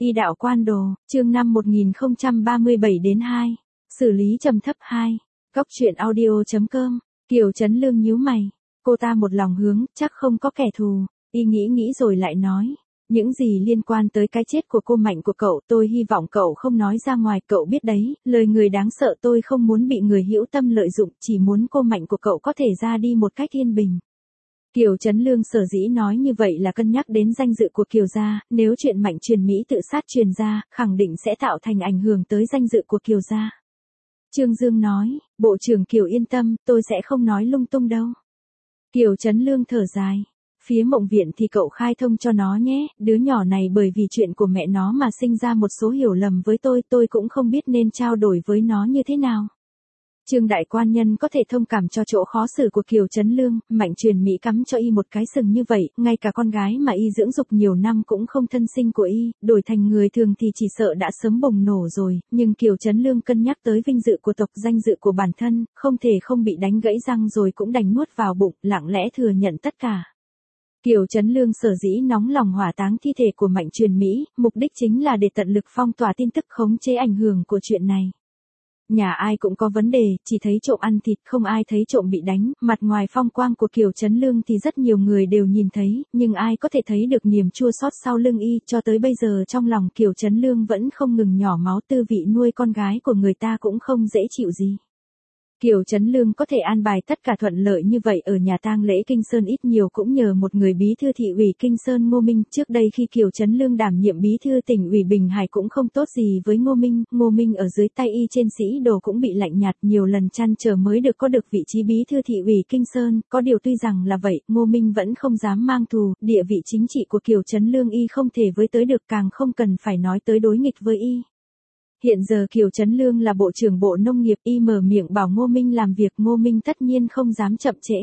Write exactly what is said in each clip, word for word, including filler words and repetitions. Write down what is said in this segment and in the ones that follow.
Y đạo quan đồ, chương năm một nghìn không trăm ba mươi bảy đến hai. Xử lý trầm thấp hai. Góc truyện audio chấm com. Kiều Chấn Lương nhíu mày. Cô ta một lòng hướng, chắc không có kẻ thù. Y nghĩ nghĩ rồi lại nói. Những gì liên quan tới cái chết của cô Mạnh của cậu tôi hy vọng cậu không nói ra ngoài. Cậu biết đấy, lời người đáng sợ tôi không muốn bị người hữu tâm lợi dụng. Chỉ muốn cô Mạnh của cậu có thể ra đi một cách yên bình. Kiều Chấn Lương sở dĩ nói như vậy là cân nhắc đến danh dự của Kiều gia, nếu chuyện Mạnh truyền Mỹ tự sát truyền ra, khẳng định sẽ tạo thành ảnh hưởng tới danh dự của Kiều gia. Trương Dương nói, Bộ trưởng Kiều yên tâm, tôi sẽ không nói lung tung đâu. Kiều Chấn Lương thở dài. Phía Mộng Viện thì cậu khai thông cho nó nhé, đứa nhỏ này bởi vì chuyện của mẹ nó mà sinh ra một số hiểu lầm với tôi, tôi cũng không biết nên trao đổi với nó như thế nào. Trương đại quan nhân có thể thông cảm cho chỗ khó xử của Kiều Chấn Lương, Mạnh truyền Mỹ cắm cho y một cái sừng như vậy, ngay cả con gái mà y dưỡng dục nhiều năm cũng không thân sinh của y, đổi thành người thường thì chỉ sợ đã sớm bùng nổ rồi, nhưng Kiều Chấn Lương cân nhắc tới vinh dự của tộc, danh dự của bản thân, không thể không bị đánh gãy răng rồi cũng đành nuốt vào bụng, lặng lẽ thừa nhận tất cả. Kiều Chấn Lương sở dĩ nóng lòng hỏa táng thi thể của Mạnh truyền Mỹ, mục đích chính là để tận lực phong tỏa tin tức khống chế ảnh hưởng của chuyện này. Nhà ai cũng có vấn đề, chỉ thấy trộm ăn thịt không ai thấy trộm bị đánh, mặt ngoài phong quang của Kiều Chấn Lương thì rất nhiều người đều nhìn thấy, nhưng ai có thể thấy được niềm chua xót sau lưng y, cho tới bây giờ trong lòng Kiều Chấn Lương vẫn không ngừng nhỏ máu, tư vị nuôi con gái của người ta cũng không dễ chịu gì. Kiều Chấn Lương có thể an bài tất cả thuận lợi như vậy ở nhà tang lễ Kinh Sơn ít nhiều cũng nhờ một người bí thư thị ủy Kinh Sơn Ngô Minh. Trước đây khi Kiều Chấn Lương đảm nhiệm bí thư tỉnh ủy Bình Hải cũng không tốt gì với Ngô Minh, Ngô Minh ở dưới tay y trên sĩ đồ cũng bị lạnh nhạt, nhiều lần trăn trở mới được có được vị trí bí thư thị ủy Kinh Sơn, có điều tuy rằng là vậy, Ngô Minh vẫn không dám mang thù, địa vị chính trị của Kiều Chấn Lương y không thể với tới được, càng không cần phải nói tới đối nghịch với y. Hiện giờ Kiều Chấn Lương là Bộ trưởng Bộ Nông nghiệp, y mở miệng bảo Ngô Minh làm việc, Ngô Minh tất nhiên không dám chậm trễ.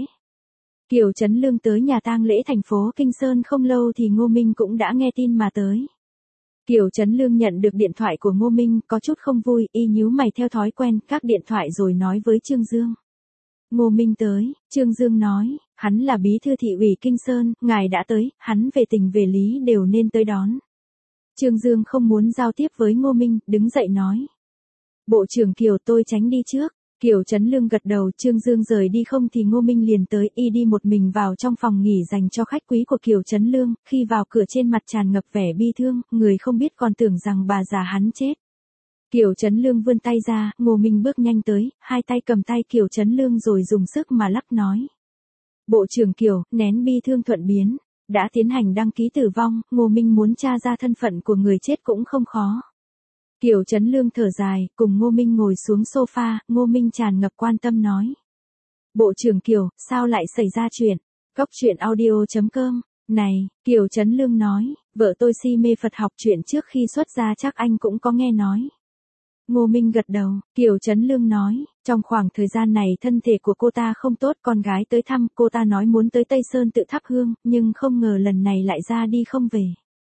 Kiều Chấn Lương tới nhà tang lễ thành phố Kinh Sơn không lâu thì Ngô Minh cũng đã nghe tin mà tới. Kiều Chấn Lương nhận được điện thoại của Ngô Minh, có chút không vui, y nhíu mày theo thói quen, các điện thoại rồi nói với Trương Dương. Ngô Minh tới, Trương Dương nói, hắn là bí thư thị ủy Kinh Sơn, ngài đã tới, hắn về tình về lý đều nên tới đón. Trương Dương không muốn giao tiếp với Ngô Minh, đứng dậy nói. Bộ trưởng Kiều tôi tránh đi trước. Kiều Chấn Lương gật đầu, Trương Dương rời đi không thì Ngô Minh liền tới, y đi một mình vào trong phòng nghỉ dành cho khách quý của Kiều Chấn Lương, khi vào cửa trên mặt tràn ngập vẻ bi thương, người không biết còn tưởng rằng bà già hắn chết. Kiều Chấn Lương vươn tay ra, Ngô Minh bước nhanh tới, hai tay cầm tay Kiều Chấn Lương rồi dùng sức mà lắc nói. Bộ trưởng Kiều, nén bi thương thuận biến. Đã tiến hành đăng ký tử vong, Ngô Minh muốn tra ra thân phận của người chết cũng không khó. Kiều Chấn Lương thở dài, cùng Ngô Minh ngồi xuống sofa, Ngô Minh tràn ngập quan tâm nói. Bộ trưởng Kiều, sao lại xảy ra chuyện? Góc truyện audio chấm com. Này, Kiều Chấn Lương nói, vợ tôi si mê Phật học, chuyện trước khi xuất gia chắc anh cũng có nghe nói. Ngô Minh gật đầu, Kiều Chấn Lương nói, trong khoảng thời gian này thân thể của cô ta không tốt, con gái tới thăm, cô ta nói muốn tới Tây Sơn tự thắp hương, nhưng không ngờ lần này lại ra đi không về.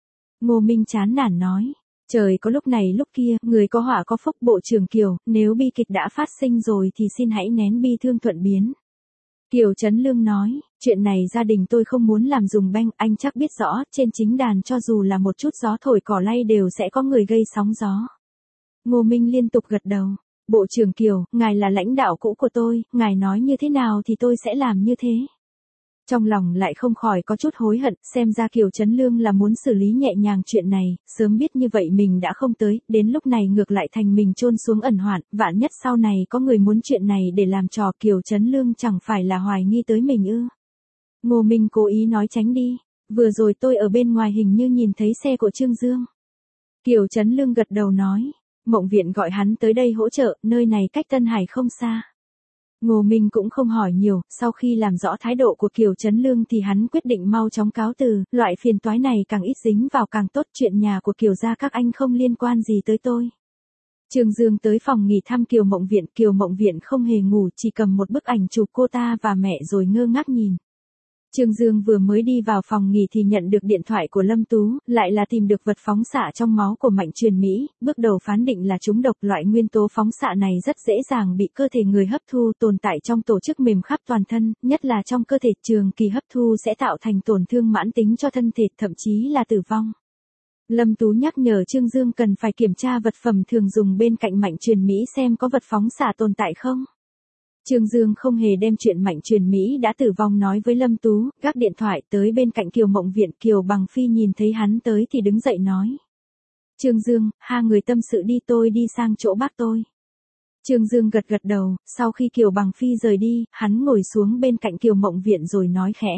Ngô Minh chán nản nói, trời có lúc này lúc kia, người có họa có phúc. Bộ trưởng Kiều, nếu bi kịch đã phát sinh rồi thì xin hãy nén bi thương thuận biến. Kiều Chấn Lương nói, chuyện này gia đình tôi không muốn làm dùng beng, anh chắc biết rõ, trên chính đàn cho dù là một chút gió thổi cỏ lay đều sẽ có người gây sóng gió. Ngô Minh liên tục gật đầu. Bộ trưởng Kiều, ngài là lãnh đạo cũ của tôi, ngài nói như thế nào thì tôi sẽ làm như thế. Trong lòng lại không khỏi có chút hối hận, xem ra Kiều Chấn Lương là muốn xử lý nhẹ nhàng chuyện này, sớm biết như vậy mình đã không tới, đến lúc này ngược lại thành mình chôn xuống ẩn hoạn, vạn nhất sau này có người muốn chuyện này để làm trò Kiều Chấn Lương chẳng phải là hoài nghi tới mình ư. Ngô Minh cố ý nói tránh đi, vừa rồi tôi ở bên ngoài hình như nhìn thấy xe của Trương Dương. Kiều Chấn Lương gật đầu nói. Mộng Viện gọi hắn tới đây hỗ trợ, nơi này cách Tân Hải không xa. Ngô Minh cũng không hỏi nhiều, sau khi làm rõ thái độ của Kiều Chấn Lương thì hắn quyết định mau chóng cáo từ, loại phiền toái này càng ít dính vào càng tốt, chuyện nhà của Kiều gia các anh không liên quan gì tới tôi. Trương Dương tới phòng nghỉ thăm Kiều Mộng Viện, Kiều Mộng Viện không hề ngủ, chỉ cầm một bức ảnh chụp cô ta và mẹ rồi ngơ ngác nhìn. Trương Dương vừa mới đi vào phòng nghỉ thì nhận được điện thoại của Lâm Tú, lại là tìm được vật phóng xạ trong máu của Mạnh truyền Mỹ, bước đầu phán định là trúng độc. Loại nguyên tố phóng xạ này rất dễ dàng bị cơ thể người hấp thu, tồn tại trong tổ chức mềm khắp toàn thân, nhất là trong cơ thể, trường kỳ hấp thu sẽ tạo thành tổn thương mãn tính cho thân thể, thậm chí là tử vong. Lâm Tú nhắc nhở Trương Dương cần phải kiểm tra vật phẩm thường dùng bên cạnh Mạnh Truyền Mỹ xem có vật phóng xạ tồn tại không. Trương Dương không hề đem chuyện Mạnh Truyền Mỹ đã tử vong nói với Lâm Tú, gác điện thoại tới bên cạnh Kiều Mộng Viện. Kiều Bằng Phi nhìn thấy hắn tới thì đứng dậy nói. Trương Dương, hai người tâm sự đi, tôi đi sang chỗ bác tôi. Trương Dương gật gật đầu, sau khi Kiều Bằng Phi rời đi, hắn ngồi xuống bên cạnh Kiều Mộng Viện rồi nói khẽ.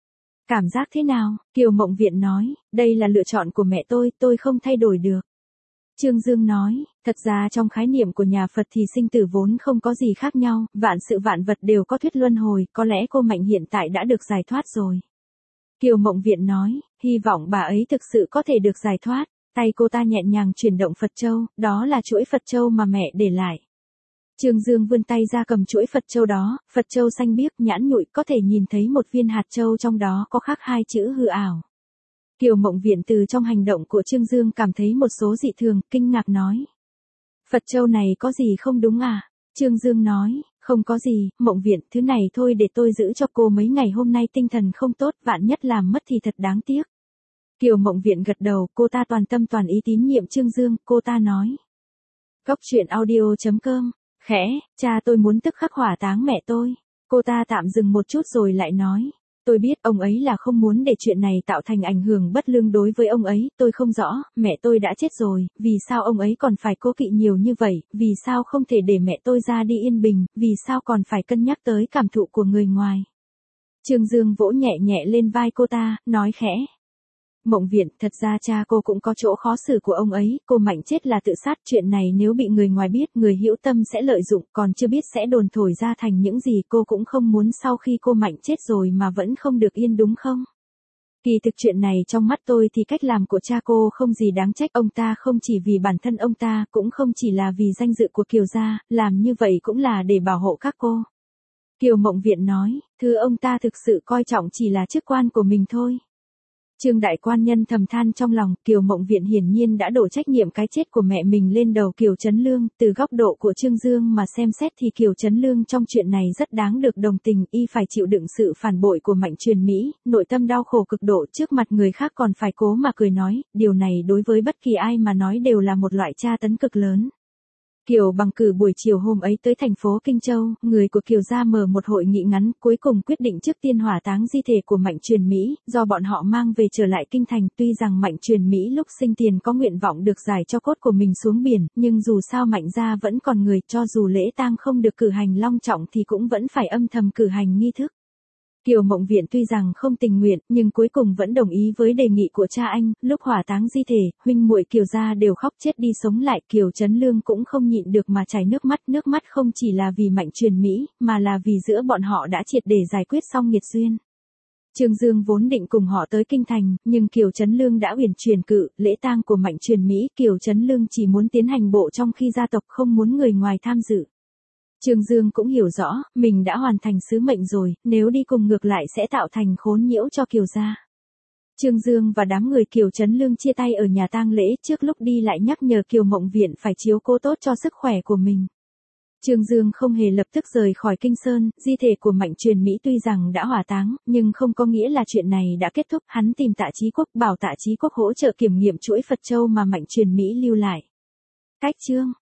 Cảm giác thế nào? Kiều Mộng Viện nói, đây là lựa chọn của mẹ tôi, tôi không thay đổi được. Trương Dương nói, thật ra trong khái niệm của nhà Phật thì sinh tử vốn không có gì khác nhau, vạn sự vạn vật đều có thuyết luân hồi, có lẽ cô Mạnh hiện tại đã được giải thoát rồi. Kiều Mộng Viện nói, hy vọng bà ấy thực sự có thể được giải thoát. Tay cô ta nhẹ nhàng chuyển động Phật châu, đó là chuỗi Phật châu mà mẹ để lại. Trương Dương vươn tay ra cầm chuỗi Phật châu đó, Phật châu xanh biếc nhẵn nhụi, có thể nhìn thấy một viên hạt châu trong đó có khắc hai chữ hư ảo. Kiều Mộng Viện từ trong hành động của Trương Dương cảm thấy một số dị thường, kinh ngạc nói. Phật châu này có gì không đúng à? Trương Dương nói, không có gì, Mộng Viện, thứ này thôi để tôi giữ cho cô mấy ngày hôm nay tinh thần không tốt, vạn nhất làm mất thì thật đáng tiếc. Kiều Mộng Viện gật đầu, cô ta toàn tâm toàn ý tín nhiệm Trương Dương, cô ta nói. Góc truyện audio chấm com, khẽ, cha tôi muốn tức khắc hỏa táng mẹ tôi. Cô ta tạm dừng một chút rồi lại nói. Tôi biết ông ấy là không muốn để chuyện này tạo thành ảnh hưởng bất lương đối với ông ấy, tôi không rõ, mẹ tôi đã chết rồi, vì sao ông ấy còn phải cố kỵ nhiều như vậy, vì sao không thể để mẹ tôi ra đi yên bình, vì sao còn phải cân nhắc tới cảm thụ của người ngoài. Trương Dương vỗ nhẹ nhẹ lên vai cô ta, nói khẽ. Mộng Viện, thật ra cha cô cũng có chỗ khó xử của ông ấy, cô Mạnh chết là tự sát, chuyện này nếu bị người ngoài biết, người hữu tâm sẽ lợi dụng, còn chưa biết sẽ đồn thổi ra thành những gì, cô cũng không muốn sau khi cô Mạnh chết rồi mà vẫn không được yên đúng không? Kỳ thực chuyện này trong mắt tôi thì cách làm của cha cô không gì đáng trách, ông ta không chỉ vì bản thân ông ta, cũng không chỉ là vì danh dự của Kiều gia, làm như vậy cũng là để bảo hộ các cô. Kiều Mộng Viện nói, thứ ông ta thực sự coi trọng chỉ là chức quan của mình thôi. Trương đại quan nhân thầm than trong lòng, Kiều Mộng Viện hiển nhiên đã đổ trách nhiệm cái chết của mẹ mình lên đầu Kiều Chấn Lương, từ góc độ của Trương Dương mà xem xét thì Kiều Chấn Lương trong chuyện này rất đáng được đồng tình, y phải chịu đựng sự phản bội của Mạnh Truyền Mỹ, nội tâm đau khổ cực độ, trước mặt người khác còn phải cố mà cười nói, điều này đối với bất kỳ ai mà nói đều là một loại tra tấn cực lớn. Kiều Bằng cử buổi chiều hôm ấy tới thành phố Kinh Châu, người của Kiều gia mở một hội nghị ngắn, cuối cùng quyết định trước tiên hỏa táng di thể của Mạnh Truyền Mỹ, do bọn họ mang về trở lại kinh thành. Tuy rằng Mạnh Truyền Mỹ lúc sinh tiền có nguyện vọng được giải cho cốt của mình xuống biển, nhưng dù sao Mạnh gia vẫn còn người, cho dù lễ tang không được cử hành long trọng thì cũng vẫn phải âm thầm cử hành nghi thức. Kiều Mộng Viện tuy rằng không tình nguyện, nhưng cuối cùng vẫn đồng ý với đề nghị của cha anh, lúc hỏa táng di thể, huynh muội Kiều gia đều khóc chết đi sống lại, Kiều Chấn Lương cũng không nhịn được mà chảy nước mắt, nước mắt không chỉ là vì Mạnh Truyền Mỹ, mà là vì giữa bọn họ đã triệt để giải quyết xong nghiệt duyên. Trương Dương vốn định cùng họ tới kinh thành, nhưng Kiều Chấn Lương đã uyển chuyển cự, lễ tang của Mạnh Truyền Mỹ, Kiều Chấn Lương chỉ muốn tiến hành bộ trong khi gia tộc không muốn người ngoài tham dự. Trương Dương cũng hiểu rõ, mình đã hoàn thành sứ mệnh rồi, nếu đi cùng ngược lại sẽ tạo thành khốn nhiễu cho Kiều gia. Trương Dương và đám người Kiều Chấn Lương chia tay ở nhà tang lễ, trước lúc đi lại nhắc nhở Kiều Mộng Viện phải chiếu cố tốt cho sức khỏe của mình. Trương Dương không hề lập tức rời khỏi Kinh Sơn, di thể của Mạnh Truyền Mỹ tuy rằng đã hỏa táng, nhưng không có nghĩa là chuyện này đã kết thúc, hắn tìm Tạ Chí Quốc, bảo Tạ Chí Quốc hỗ trợ kiểm nghiệm chuỗi Phật châu mà Mạnh Truyền Mỹ lưu lại. Cách chương